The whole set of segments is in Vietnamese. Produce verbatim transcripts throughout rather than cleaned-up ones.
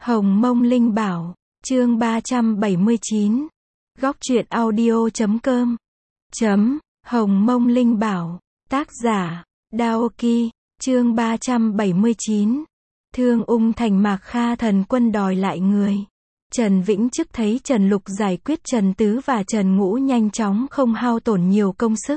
Hồng Mông Linh Bảo, chương ba trăm bảy mươi chín. Góc truyện audio chấm com. Chấm, Hồng Mông Linh Bảo, tác giả, Daoki, chương ba trăm bảy mươi chín. Thương ung thành Mạc Kha thần quân đòi lại người. Trần Vĩnh Chức thấy Trần Lục giải quyết Trần Tứ và Trần Ngũ nhanh chóng không hao tổn nhiều công sức.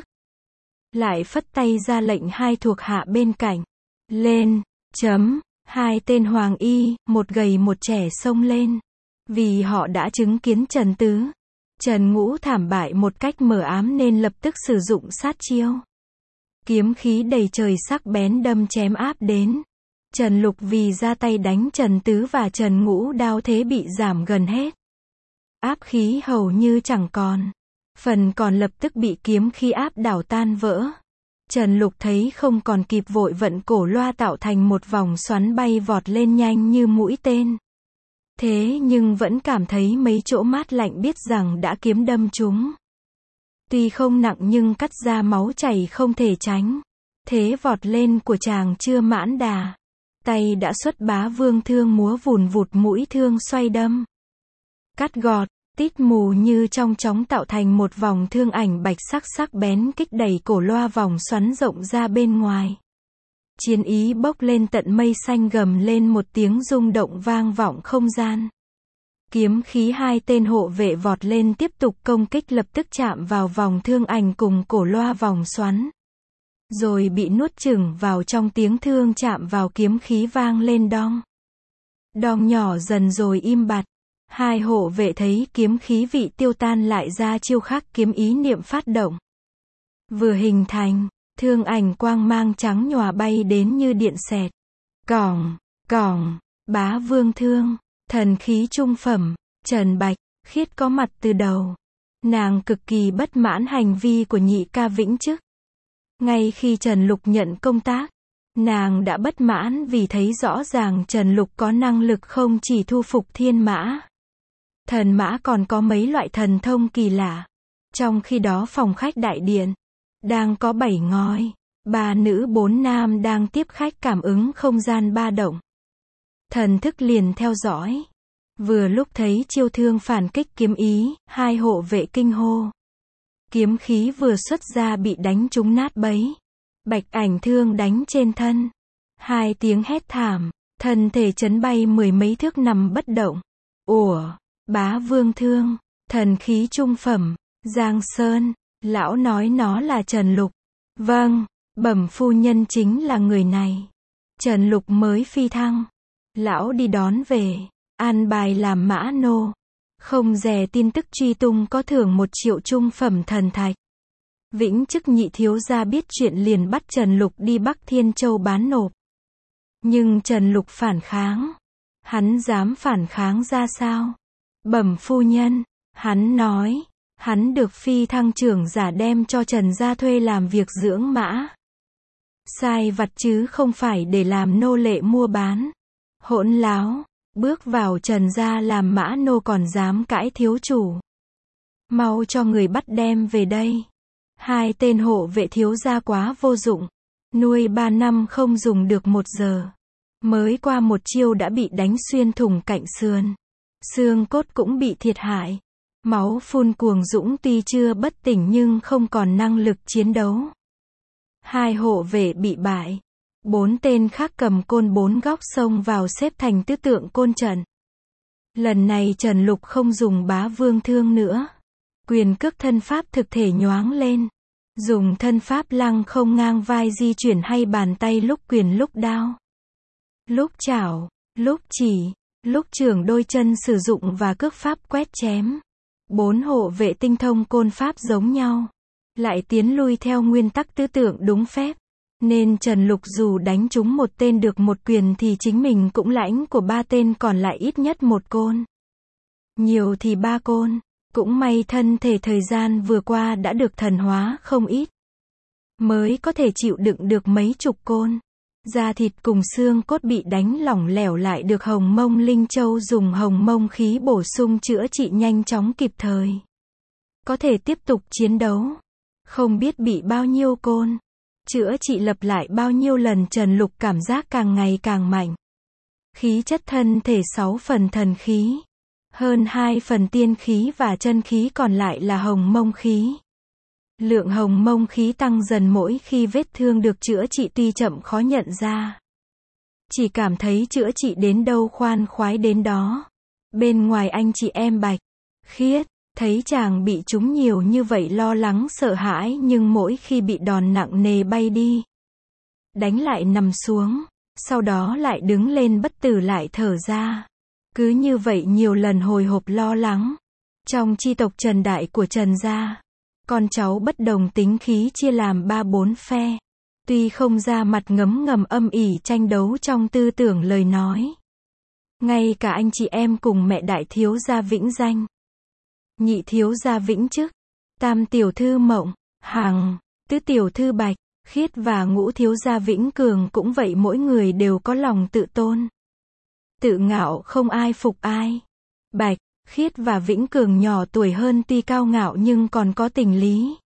Lại phất tay ra lệnh hai thuộc hạ bên cạnh. Lên, chấm. Hai tên hoàng y, một gầy một trẻ xông lên. Vì họ đã chứng kiến Trần Tứ, Trần Ngũ thảm bại một cách mờ ám nên lập tức sử dụng sát chiêu. Kiếm khí đầy trời sắc bén đâm chém áp đến. Trần Lục vì ra tay đánh Trần Tứ và Trần Ngũ đao thế bị giảm gần hết. Áp khí hầu như chẳng còn. Phần còn lập tức bị kiếm khí áp đảo tan vỡ. Trần Lục thấy không còn kịp vội vận cổ loa tạo thành một vòng xoắn bay vọt lên nhanh như mũi tên. Thế nhưng vẫn cảm thấy mấy chỗ mát lạnh biết rằng đã kiếm đâm chúng. Tuy không nặng nhưng cắt ra máu chảy không thể tránh. Thế vọt lên của chàng chưa mãn đà. Tay đã xuất bá vương thương múa vùn vụt mũi thương xoay đâm. Cắt gọt. Tít mù như trong chóng tạo thành một vòng thương ảnh bạch sắc sắc bén kích đẩy cổ loa vòng xoắn rộng ra bên ngoài. Chiến ý bốc lên tận mây xanh gầm lên một tiếng rung động vang vọng không gian. Kiếm khí hai tên hộ vệ vọt lên tiếp tục công kích lập tức chạm vào vòng thương ảnh cùng cổ loa vòng xoắn. Rồi bị nuốt chửng vào trong tiếng thương chạm vào kiếm khí vang lên đong. Đong nhỏ dần rồi im bặt. Hai hộ vệ thấy kiếm khí vị tiêu tan lại ra chiêu khác kiếm ý niệm phát động. Vừa hình thành, thương ảnh quang mang trắng nhòa bay đến như điện xẹt. Cỏng, cỏng, bá vương thương, thần khí trung phẩm, Trần Bạch, Khiết có mặt từ đầu. Nàng cực kỳ bất mãn hành vi của nhị ca Vĩnh Chức. Ngay khi Trần Lục nhận công tác, nàng đã bất mãn vì thấy rõ ràng Trần Lục có năng lực không chỉ thu phục thiên mã. Thần mã còn có mấy loại thần thông kỳ lạ. Trong khi đó phòng khách đại điện, đang có bảy ngói, ba nữ bốn nam đang tiếp khách cảm ứng không gian ba động. Thần thức liền theo dõi. Vừa lúc thấy chiêu thương phản kích kiếm ý, hai hộ vệ kinh hô. Kiếm khí vừa xuất ra bị đánh trúng nát bấy. Bạch ảnh thương đánh trên thân. Hai tiếng hét thảm, thân thể chấn bay mười mấy thước nằm bất động. Ủa? Bá vương thương, thần khí trung phẩm, Giang Sơn, lão nói nó là Trần Lục. Vâng, bẩm phu nhân chính là người này. Trần Lục mới phi thăng. Lão đi đón về, an bài làm mã nô. Không dè tin tức truy tung có thưởng một triệu trung phẩm thần thạch. Vĩnh Chức nhị thiếu gia biết chuyện liền bắt Trần Lục đi Bắc Thiên Châu bán nộp. Nhưng Trần Lục phản kháng. Hắn dám phản kháng ra sao? Bẩm phu nhân, hắn nói, hắn được phi thăng trưởng giả đem cho Trần gia thuê làm việc dưỡng mã. Sai vặt chứ không phải để làm nô lệ mua bán. Hỗn láo, bước vào Trần gia làm mã nô còn dám cãi thiếu chủ. Mau cho người bắt đem về đây. Hai tên hộ vệ thiếu gia quá vô dụng. Nuôi ba năm không dùng được một giờ. Mới qua một chiêu đã bị đánh xuyên thủng cạnh sườn. Xương cốt cũng bị thiệt hại. Máu phun cuồng dũng tuy chưa bất tỉnh nhưng không còn năng lực chiến đấu. Hai hộ vệ bị bại. Bốn tên khác cầm côn bốn góc xông vào xếp thành tứ tượng côn trận. Lần này Trần Lục không dùng bá vương thương nữa. Quyền cước thân pháp thực thể nhoáng lên. Dùng thân pháp lăng không ngang vai di chuyển hay bàn tay lúc quyền lúc đao. Lúc chảo, lúc chỉ. Lúc trưởng đôi chân sử dụng và cước pháp quét chém. Bốn hộ vệ tinh thông côn pháp giống nhau. Lại tiến lui theo nguyên tắc tứ tượng đúng phép. Nên Trần Lục dù đánh trúng một tên được một quyền thì chính mình cũng lãnh của ba tên còn lại ít nhất một côn. Nhiều thì ba côn. Cũng may thân thể thời gian vừa qua đã được thần hóa không ít. Mới có thể chịu đựng được mấy chục côn. Da thịt cùng xương cốt bị đánh lỏng lẻo lại được Hồng Mông Linh Châu dùng Hồng Mông khí bổ sung chữa trị nhanh chóng kịp thời. Có thể tiếp tục chiến đấu. Không biết bị bao nhiêu côn. Chữa trị lặp lại bao nhiêu lần Trần Lục cảm giác càng ngày càng mạnh. Khí chất thân thể sáu phần thần khí. Hơn hai phần tiên khí và chân khí còn lại là hồng mông khí. Lượng hồng mông khí tăng dần mỗi khi vết thương được chữa trị tuy chậm khó nhận ra. Chỉ cảm thấy chữa trị đến đâu khoan khoái đến đó. Bên ngoài anh chị em Bạch, Khiết, thấy chàng bị trúng nhiều như vậy lo lắng sợ hãi nhưng mỗi khi bị đòn nặng nề bay đi. Đánh lại nằm xuống, sau đó lại đứng lên bất tử lại thở ra. Cứ như vậy nhiều lần hồi hộp lo lắng. Trong chi tộc Trần Đại của Trần gia, con cháu bất đồng tính khí chia làm ba bốn phe. Tuy không ra mặt ngấm ngầm âm ỉ tranh đấu trong tư tưởng lời nói. Ngay cả anh chị em cùng mẹ đại thiếu gia Vĩnh Danh, nhị thiếu gia Vĩnh Chức, tam tiểu thư Mộng, Hằng, tứ tiểu thư Bạch, Khiết và ngũ thiếu gia Vĩnh Cường cũng vậy, mỗi người đều có lòng tự tôn. Tự ngạo không ai phục ai. Bạch, Khiết và Vĩnh Cường nhỏ tuổi hơn tuy cao ngạo nhưng còn có tình lý.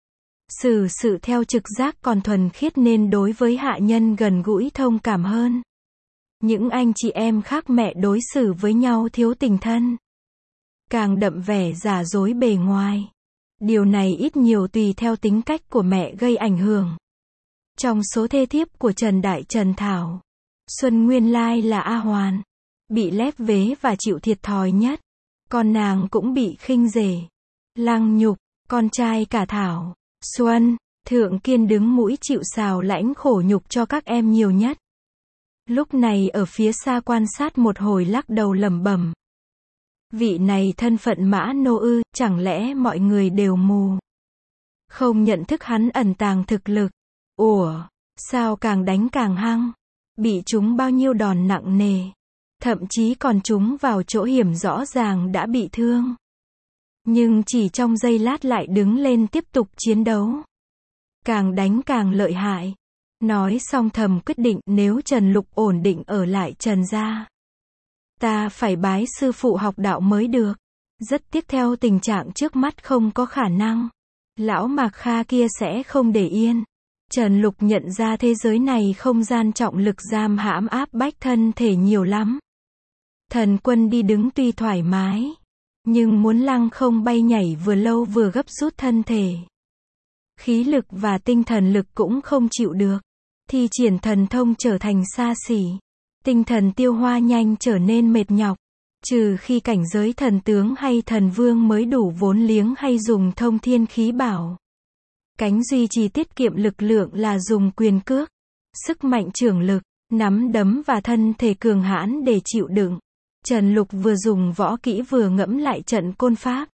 Xử sự theo trực giác còn thuần khiết nên đối với hạ nhân gần gũi thông cảm hơn. Những anh chị em khác mẹ đối xử với nhau thiếu tình thân. Càng đậm vẻ giả dối bề ngoài. Điều này ít nhiều tùy theo tính cách của mẹ gây ảnh hưởng. Trong số thê thiếp của Trần Đại Trần Thảo, Xuân nguyên lai là A Hoàn, bị lép vế và chịu thiệt thòi nhất. Con nàng cũng bị khinh rể, lăng nhục, con trai cả Thảo, Xuân, Thượng Kiên đứng mũi chịu sào lãnh khổ nhục cho các em nhiều nhất. Lúc này ở phía xa quan sát một hồi lắc đầu lẩm bẩm. Vị này thân phận Mã Nô ư, chẳng lẽ mọi người đều mù? Không nhận thức hắn ẩn tàng thực lực. Ủa, sao càng đánh càng hăng? Bị chúng bao nhiêu đòn nặng nề. Thậm chí còn chúng vào chỗ hiểm rõ ràng đã bị thương. Nhưng chỉ trong giây lát lại đứng lên tiếp tục chiến đấu. Càng đánh càng lợi hại. Nói xong thầm quyết định nếu Trần Lục ổn định ở lại Trần gia, ta phải bái sư phụ học đạo mới được. Rất tiếc theo tình trạng trước mắt không có khả năng. Lão Mạc Kha kia sẽ không để yên. Trần Lục nhận ra thế giới này không gian trọng lực giam hãm áp bách thân thể nhiều lắm. Thần quân đi đứng tuy thoải mái, nhưng muốn lăng không bay nhảy vừa lâu vừa gấp rút thân thể. Khí lực và tinh thần lực cũng không chịu được. Thi triển thần thông trở thành xa xỉ. Tinh thần tiêu hoa nhanh trở nên mệt nhọc. Trừ khi cảnh giới thần tướng hay thần vương mới đủ vốn liếng hay dùng thông thiên khí bảo. Cánh duy trì tiết kiệm lực lượng là dùng quyền cước, sức mạnh trưởng lực, nắm đấm và thân thể cường hãn để chịu đựng. Trần Lục vừa dùng võ kỹ vừa ngẫm lại trận côn pháp.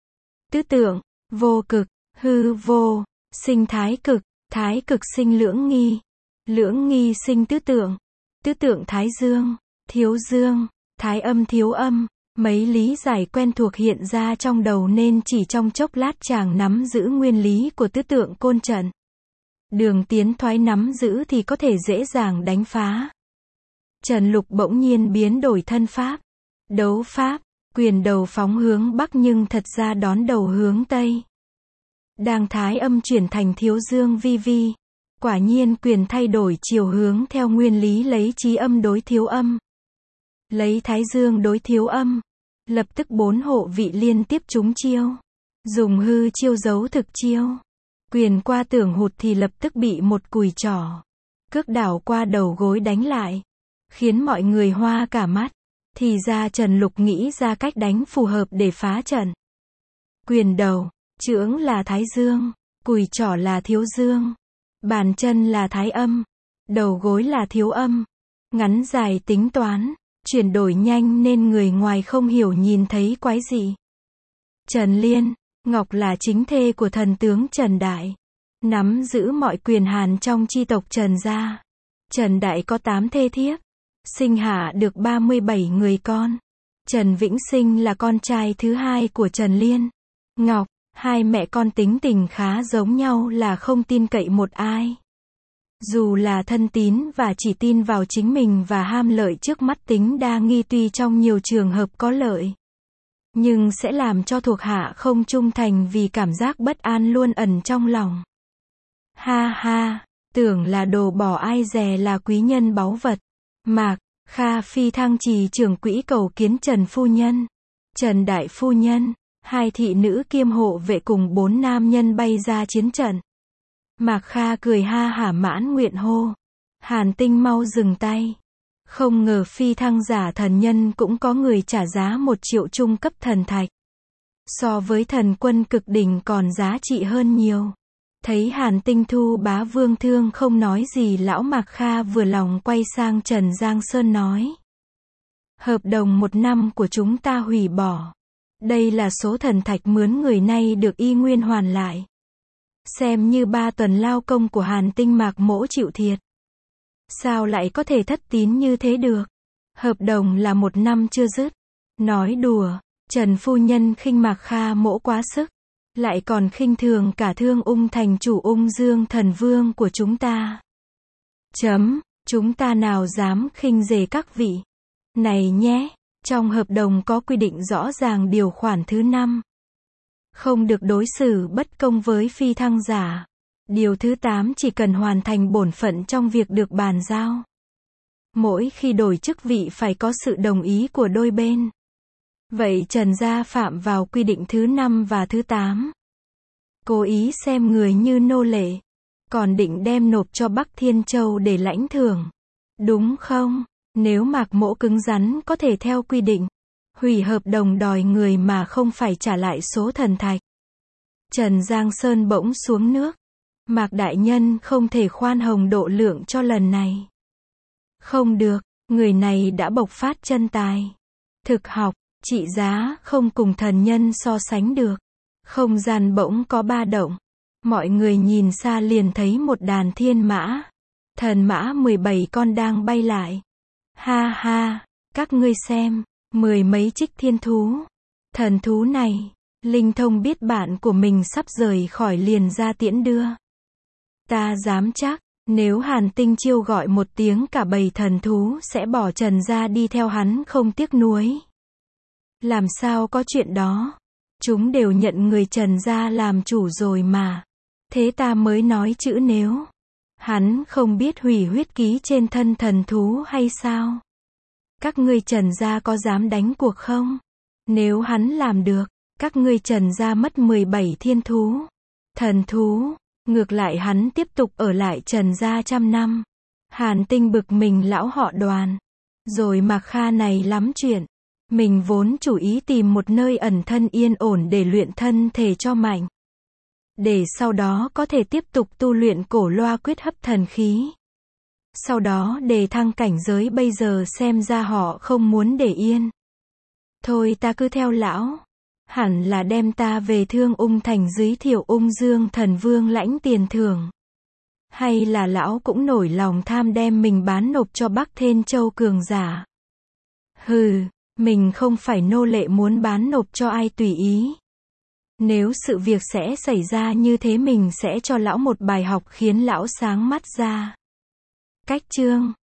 Tứ tượng, vô cực, hư vô, sinh thái cực, thái cực sinh lưỡng nghi, lưỡng nghi sinh tứ tượng, tứ tượng thái dương, thiếu dương, thái âm thiếu âm. Mấy lý giải quen thuộc hiện ra trong đầu nên chỉ trong chốc lát chàng nắm giữ nguyên lý của tứ tượng côn trận. Đường tiến thoái nắm giữ thì có thể dễ dàng đánh phá. Trần Lục bỗng nhiên biến đổi thân pháp. Đấu pháp, quyền đầu phóng hướng bắc nhưng thật ra đón đầu hướng tây. Đang thái âm chuyển thành thiếu dương vi vi. Quả nhiên quyền thay đổi chiều hướng theo nguyên lý lấy trí âm đối thiếu âm. Lấy thái dương đối thiếu âm. Lập tức bốn hộ vị liên tiếp trúng chiêu. Dùng hư chiêu giấu thực chiêu. Quyền qua tưởng hụt thì lập tức bị một cùi trỏ. Cước đảo qua đầu gối đánh lại. Khiến mọi người hoa cả mắt. Thì ra Trần Lục nghĩ ra cách đánh phù hợp để phá trận. Quyền đầu, chưởng là thái dương. Cùi trỏ là thiếu dương. Bàn chân là thái âm. Đầu gối là thiếu âm. Ngắn dài tính toán. Chuyển đổi nhanh nên người ngoài không hiểu nhìn thấy quái gì. Trần Liên, Ngọc là chính thê của thần tướng Trần Đại. Nắm giữ mọi quyền hàn trong chi tộc Trần gia. Trần Đại có tám thê thiếp. Sinh hạ được ba mươi bảy người con. Trần Vĩnh Sinh là con trai thứ hai của Trần Liên. Ngọc, hai mẹ con tính tình khá giống nhau là không tin cậy một ai. Dù là thân tín và chỉ tin vào chính mình và ham lợi trước mắt tính đa nghi tuy trong nhiều trường hợp có lợi. Nhưng sẽ làm cho thuộc hạ không trung thành vì cảm giác bất an luôn ẩn trong lòng. Ha ha, tưởng là đồ bỏ ai dè là quý nhân báu vật. Mạc, Kha phi thăng trì trưởng quỹ cầu kiến Trần phu nhân. Trần đại phu nhân, hai thị nữ kiêm hộ vệ cùng bốn nam nhân bay ra chiến trận. Mạc Kha cười ha hả mãn nguyện hô. Hàn Tinh mau dừng tay. Không ngờ phi thăng giả thần nhân cũng có người trả giá một triệu trung cấp thần thạch. So với thần quân cực đỉnh còn giá trị hơn nhiều. Thấy Hàn Tinh thu bá vương thương không nói gì, lão Mạc Kha vừa lòng quay sang Trần Giang Sơn nói. Hợp đồng một năm của chúng ta hủy bỏ. Đây là số thần thạch mướn người nay được y nguyên hoàn lại. Xem như ba tuần lao công của Hàn Tinh Mạc mỗ chịu thiệt. Sao lại có thể thất tín như thế được? Hợp đồng là một năm chưa dứt. Nói đùa, Trần phu nhân khinh Mạc Kha mỗ quá sức. Lại còn khinh thường cả Thương Ung thành chủ Ung Dương thần vương của chúng ta. Chấm, chúng ta nào dám khinh dề các vị. Này nhé, trong hợp đồng có quy định rõ ràng điều khoản thứ năm. Không được đối xử bất công với phi thăng giả. Điều thứ tám chỉ cần hoàn thành bổn phận trong việc được bàn giao. Mỗi khi đổi chức vị phải có sự đồng ý của đôi bên. Vậy Trần gia phạm vào quy định thứ năm và thứ tám. Cố ý xem người như nô lệ. Còn định đem nộp cho Bắc Thiên Châu để lãnh thưởng. Đúng không? Nếu Mạc mỗ cứng rắn có thể theo quy định. Hủy hợp đồng đòi người mà không phải trả lại số thần thạch. Trần Giang Sơn bỗng xuống nước. Mạc đại nhân không thể khoan hồng độ lượng cho lần này. Không được, người này đã bộc phát chân tài. Thực học, trị giá không cùng thần nhân so sánh được. Không gian bỗng có ba động. Mọi người nhìn xa liền thấy một đàn thiên mã. Thần mã mười bảy con đang bay lại. Ha ha, các ngươi xem, mười mấy trích thiên thú. Thần thú này, linh thông biết bạn của mình sắp rời khỏi liền ra tiễn đưa. Ta dám chắc, nếu Hàn Tinh chiêu gọi một tiếng cả bầy thần thú sẽ bỏ Trần ra đi theo hắn không tiếc nuối. Làm sao có chuyện đó? Chúng đều nhận người Trần ra làm chủ rồi mà. Thế ta mới nói chữ nếu. Hắn không biết hủy huyết ký trên thân thần thú hay sao? Các ngươi Trần gia có dám đánh cuộc không? Nếu hắn làm được, các ngươi Trần gia mất mười bảy thiên thú. Thần thú, ngược lại hắn tiếp tục ở lại Trần gia trăm năm. Hàn Tinh bực mình lão họ Đoàn. Rồi Mạc Kha này lắm chuyện. Mình vốn chủ ý tìm một nơi ẩn thân yên ổn để luyện thân thể cho mạnh. Để sau đó có thể tiếp tục tu luyện cổ loa quyết hấp thần khí. Sau đó đề thăng cảnh giới, bây giờ xem ra họ không muốn để yên. Thôi ta cứ theo lão. Hẳn là đem ta về Thương Ung thành giới thiệu Ung Dương thần vương lãnh tiền thưởng. Hay là lão cũng nổi lòng tham đem mình bán nộp cho Bắc Thiên Châu cường giả. Hừ, mình không phải nô lệ muốn bán nộp cho ai tùy ý. Nếu sự việc sẽ xảy ra như thế mình sẽ cho lão một bài học khiến lão sáng mắt ra. Cách chương